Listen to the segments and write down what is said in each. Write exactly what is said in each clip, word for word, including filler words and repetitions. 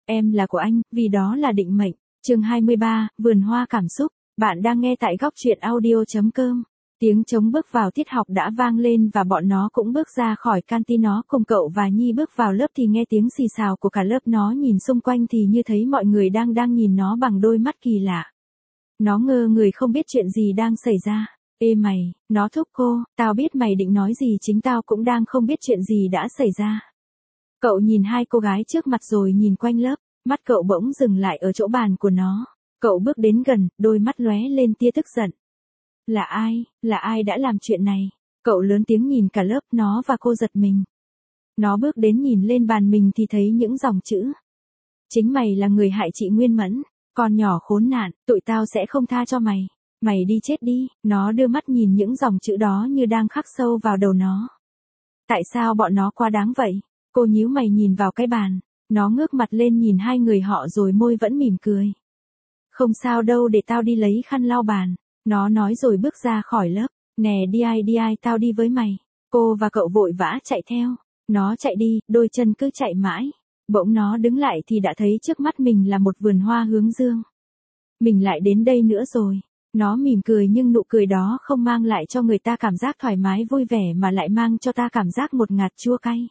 em là của anh, vì đó là định mệnh. Chương hai mươi ba, vườn hoa cảm xúc. Bạn đang nghe tại góc truyện audio chấm com. Tiếng trống bước vào tiết học đã vang lên và bọn nó cũng bước ra khỏi canteen. Nó cùng cậu và Nhi bước vào lớp thì nghe tiếng xì xào của cả lớp. Nó nhìn xung quanh thì như thấy mọi người đang đang nhìn nó bằng đôi mắt kỳ lạ. Nó ngơ người không biết chuyện gì đang xảy ra. Ê mày, nó thúc cô, tao biết mày định nói gì, chính tao cũng đang không biết chuyện gì đã xảy ra. Cậu nhìn hai cô gái trước mặt rồi nhìn quanh lớp, mắt cậu bỗng dừng lại ở chỗ bàn của nó. Cậu bước đến gần, đôi mắt lóe lên tia tức giận. Là ai, là ai đã làm chuyện này? Cậu lớn tiếng nhìn cả lớp. Nó và cô giật mình. Nó bước đến nhìn lên bàn mình thì thấy những dòng chữ. Chính mày là người hại chị Nguyên Mẫn, con nhỏ khốn nạn, tụi tao sẽ không tha cho mày. Mày đi chết đi. Nó đưa mắt nhìn những dòng chữ đó như đang khắc sâu vào đầu nó. Tại sao bọn nó quá đáng vậy? Cô nhíu mày nhìn vào cái bàn. Nó ngước mặt lên nhìn hai người họ rồi môi vẫn mỉm cười. Không sao đâu, để tao đi lấy khăn lau bàn. Nó nói rồi bước ra khỏi lớp. Nè đi ai đi ai, tao đi với mày. Cô và cậu vội vã chạy theo. Nó chạy đi, đôi chân cứ chạy mãi. Bỗng nó đứng lại thì đã thấy trước mắt mình là một vườn hoa hướng dương. Mình lại đến đây nữa rồi. Nó mỉm cười nhưng nụ cười đó không mang lại cho người ta cảm giác thoải mái vui vẻ mà lại mang cho ta cảm giác ngột ngạt chua cay.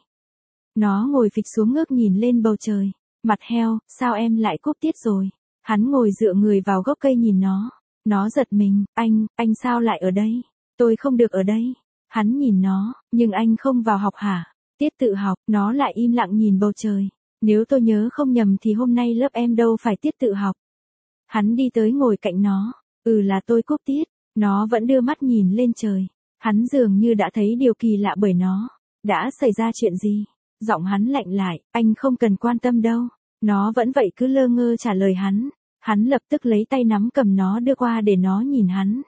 Nó ngồi phịch xuống ngước nhìn lên bầu trời. Mặt heo, sao em lại cúp tiết rồi? Hắn ngồi dựa người vào gốc cây nhìn nó. Nó giật mình, anh, anh sao lại ở đây? Tôi không được ở đây. Hắn nhìn nó, nhưng anh không vào học hả? Tiết tự học. Nó lại im lặng nhìn bầu trời. Nếu tôi nhớ không nhầm thì hôm nay lớp em đâu phải tiết tự học. Hắn đi tới ngồi cạnh nó. Ừ, là tôi cúp tiết. Nó vẫn đưa mắt nhìn lên trời. Hắn dường như đã thấy điều kỳ lạ bởi nó. Đã xảy ra chuyện gì? Giọng hắn lạnh lại, anh không cần quan tâm đâu. Nó vẫn vậy cứ lơ ngơ trả lời hắn. Hắn lập tức lấy tay nắm cầm nó đưa qua để nó nhìn hắn.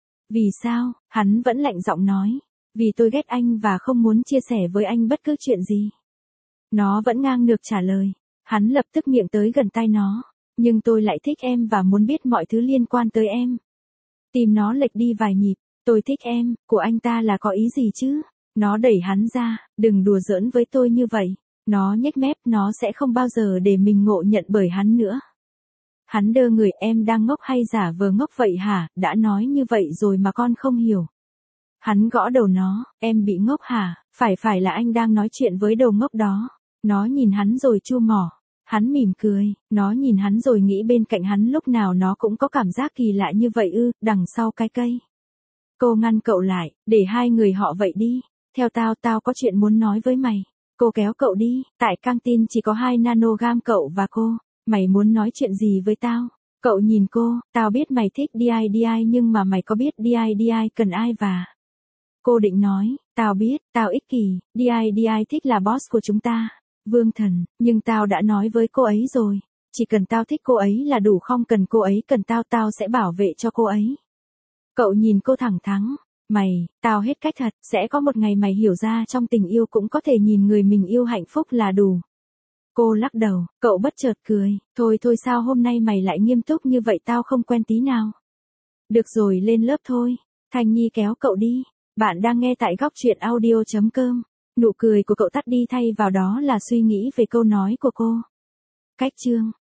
Vì sao? Hắn vẫn lạnh giọng nói. Vì tôi ghét anh và không muốn chia sẻ với anh bất cứ chuyện gì. Nó vẫn ngang ngược trả lời. Hắn lập tức miệng tới gần tai nó. Nhưng tôi lại thích em và muốn biết mọi thứ liên quan tới em. Tim nó lệch đi vài nhịp. Tôi thích em, của anh ta là có ý gì chứ? Nó đẩy hắn ra, đừng đùa giỡn với tôi như vậy. Nó nhếch mép, nó sẽ không bao giờ để mình ngộ nhận bởi hắn nữa. Hắn đơ người, em đang ngốc hay giả vờ ngốc vậy hả? Đã nói như vậy rồi mà con không hiểu. Hắn gõ đầu nó, em bị ngốc hả? Phải phải là anh đang nói chuyện với đầu ngốc đó. Nó nhìn hắn rồi chu mỏ. Hắn mỉm cười, nó nhìn hắn rồi nghĩ bên cạnh hắn lúc nào nó cũng có cảm giác kỳ lạ như vậy ư, đằng sau cái cây. Cô ngăn cậu lại, để hai người họ vậy đi. Theo tao, tao có chuyện muốn nói với mày. Cô kéo cậu đi, tại căng tin chỉ có hai nanogram cậu và cô. Mày muốn nói chuyện gì với tao? Cậu nhìn cô, tao biết mày thích đi ai đi ai nhưng mà mày có biết đi ai đi ai cần ai và... Cô định nói, tao biết, tao ích kỷ, đi ai đi ai thích là boss của chúng ta. Vương Thần, nhưng tao đã nói với cô ấy rồi. Chỉ cần tao thích cô ấy là đủ, không cần cô ấy cần tao, tao sẽ bảo vệ cho cô ấy. Cậu nhìn cô thẳng thắn. Mày, tao hết cách thật, sẽ có một ngày mày hiểu ra trong tình yêu cũng có thể nhìn người mình yêu hạnh phúc là đủ. Cô lắc đầu, cậu bất chợt cười, thôi thôi sao hôm nay mày lại nghiêm túc như vậy, tao không quen tí nào. Được rồi, lên lớp thôi. Thanh Nhi kéo cậu đi. Bạn đang nghe tại góc truyện audio chấm com. Nụ cười của cậu tắt đi thay vào đó là suy nghĩ về câu nói của cô. Cách chương